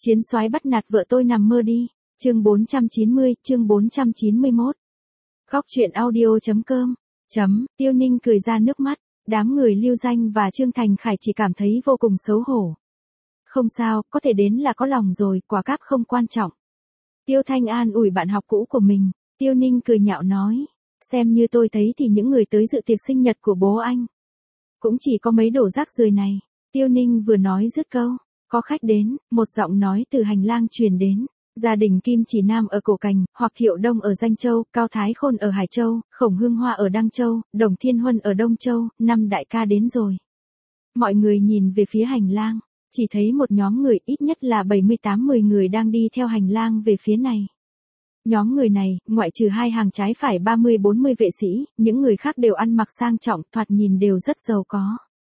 Chiến soái bắt nạt vợ tôi nằm mơ đi. Chương 490, chương 491. Góc truyện audio.com. Tiêu Ninh cười ra nước mắt, đám người Lưu Danh và Trương Thành Khải chỉ cảm thấy vô cùng xấu hổ. Không sao, có thể đến là có lòng rồi, quả cáp không quan trọng. Tiêu Thanh an ủi bạn học cũ của mình, Tiêu Ninh cười nhạo nói, xem như tôi thấy thì những người tới dự tiệc sinh nhật của bố anh cũng chỉ có mấy đổ rác rưởi này. Tiêu Ninh vừa nói dứt câu, có khách đến, một giọng nói từ hành lang truyền đến. Gia đình Kim Chỉ Nam ở Cổ Cành, Hoặc Thiệu Đông ở Danh Châu, Cao Thái Khôn ở Hải Châu, Khổng Hương Hoa ở Đăng Châu, Đồng Thiên Huân ở Đông Châu, 5 đại ca đến rồi. Mọi người nhìn về phía hành lang, chỉ thấy một nhóm người ít nhất là 78-10 người đang đi theo hành lang về phía này. Nhóm người này, ngoại trừ hai hàng trái phải 30-40 vệ sĩ, những người khác đều ăn mặc sang trọng, thoạt nhìn đều rất giàu có.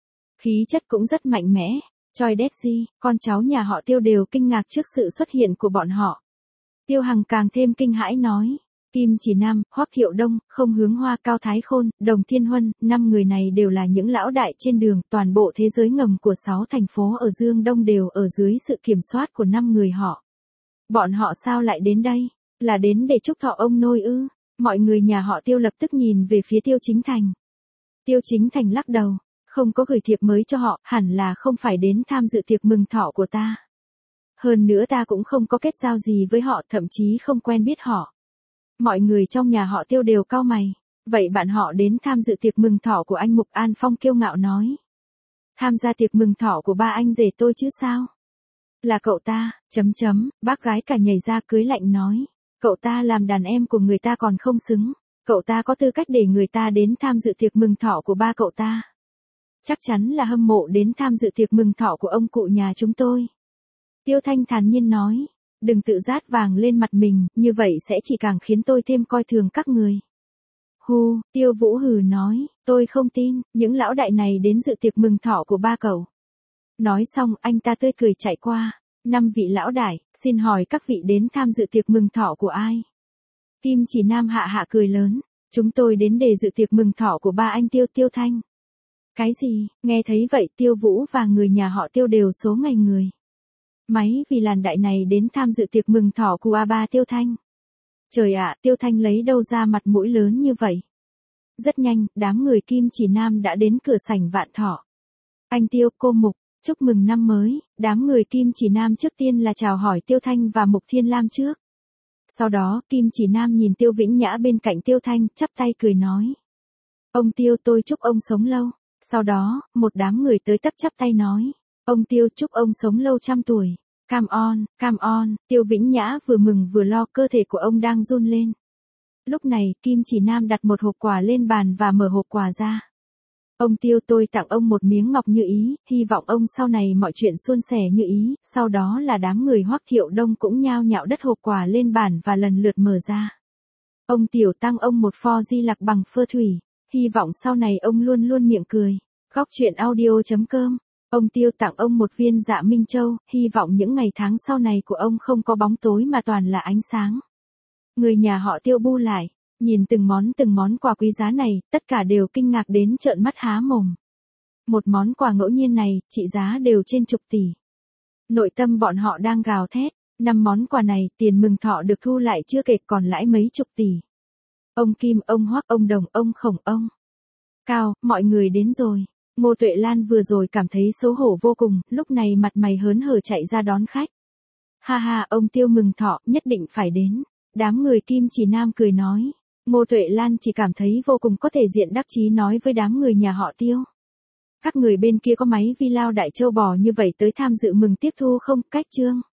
Khí chất cũng rất mạnh mẽ. Choi Dae-ji, con cháu nhà họ Tiêu đều kinh ngạc trước sự xuất hiện của bọn họ. Tiêu Hằng càng thêm kinh hãi nói, Kim Chỉ Nam, Hoắc Thiệu Đông, Không Hướng Hoa, Cao Thái Khôn, Đồng Thiên Huân, 5 người này đều là những lão đại trên đường, toàn bộ thế giới ngầm của 6 thành phố ở Dương Đông đều ở dưới sự kiểm soát của 5 người họ. Bọn họ sao lại đến đây? Là đến để chúc thọ ông nôi ư? Mọi người nhà họ Tiêu lập tức nhìn về phía Tiêu Chính Thành. Tiêu Chính Thành lắc đầu. Không có gửi thiệp mới cho họ, hẳn là không phải đến tham dự tiệc mừng thọ của ta. Hơn nữa ta cũng không có kết giao gì với họ, thậm chí không quen biết họ. Mọi người trong nhà họ Tiêu đều cau mày. Vậy bạn họ đến tham dự tiệc mừng thọ của anh Mục An Phong kiêu ngạo nói. Tham gia tiệc mừng thọ của ba anh rể tôi chứ sao? Là cậu ta, bác gái cả nhảy ra cưới lạnh nói. Cậu ta làm đàn em của người ta còn không xứng. Cậu ta có tư cách để người ta đến tham dự tiệc mừng thọ của ba cậu ta. Chắc chắn là hâm mộ đến tham dự tiệc mừng thọ của ông cụ nhà chúng tôi. Tiêu Thanh thản nhiên nói, đừng tự rát vàng lên mặt mình, như vậy sẽ chỉ càng khiến tôi thêm coi thường các người. Hu, Tiêu Vũ hừ nói, tôi không tin, những lão đại này đến dự tiệc mừng thọ của ba cậu. Nói xong anh ta tươi cười chạy qua, 5 vị lão đại, xin hỏi các vị đến tham dự tiệc mừng thọ của ai? Kim Chỉ Nam hạ hạ cười lớn, chúng tôi đến để dự tiệc mừng thọ của ba anh Tiêu Thanh. Cái gì? Nghe thấy vậy Tiêu Vũ và người nhà họ Tiêu đều số ngày người. Máy vì làn đại này đến tham dự tiệc mừng thọ của ba Tiêu Thanh. Trời ạ, Tiêu Thanh lấy đâu ra mặt mũi lớn như vậy? Rất nhanh, đám người Kim Chỉ Nam đã đến cửa sảnh Vạn Thọ. Anh Tiêu, cô Mục, chúc mừng năm mới. Đám người Kim Chỉ Nam trước tiên là chào hỏi Tiêu Thanh và Mục Thiên Lam trước. Sau đó, Kim Chỉ Nam nhìn Tiêu Vĩnh Nhã bên cạnh Tiêu Thanh, chắp tay cười nói. Ông Tiêu, tôi chúc ông sống lâu. Sau đó, một đám người tới tấp chắp tay nói, ông Tiêu chúc ông sống lâu trăm tuổi. Come on, Tiêu Vĩnh Nhã vừa mừng vừa lo, cơ thể của ông đang run lên. Lúc này, Kim Chỉ Nam đặt một hộp quà lên bàn và mở hộp quà ra. Ông Tiêu, tôi tặng ông một miếng ngọc như ý, hy vọng ông sau này mọi chuyện suôn sẻ như ý. Sau đó là đám người Hoắc Thiệu Đông cũng nhao nhao đất hộp quà lên bàn và lần lượt mở ra. Ông Tiểu tăng ông một pho di lặc bằng phơ thủy. Hy vọng sau này ông luôn luôn miệng cười. Góc truyện audio.com. Ông Tiêu tặng ông một viên Dạ Minh Châu, hy vọng những ngày tháng sau này của ông không có bóng tối mà toàn là ánh sáng. Người nhà họ Tiêu bu lại, nhìn từng món quà quý giá này, tất cả đều kinh ngạc đến trợn mắt há mồm. Một món quà ngẫu nhiên này, trị giá đều trên chục tỷ. Nội tâm bọn họ đang gào thét, 5 món quà này, tiền mừng thọ được thu lại chưa kể còn lãi mấy chục tỷ. Ông Kim, ông Hoắc, ông Đồng, ông Khổng, ông Cao, mọi người đến rồi. Ngô Tuệ Lan vừa rồi cảm thấy xấu hổ vô cùng, lúc này mặt mày hớn hở chạy ra đón khách. Ha ha, ông Tiêu mừng thọ, nhất định phải đến. Đám người Kim Chỉ Nam cười nói. Ngô Tuệ Lan chỉ cảm thấy vô cùng có thể diện đắc chí nói với đám người nhà họ Tiêu. Các người bên kia có máy vi lao đại châu bò như vậy tới tham dự mừng tiếp thu không? Cách chương.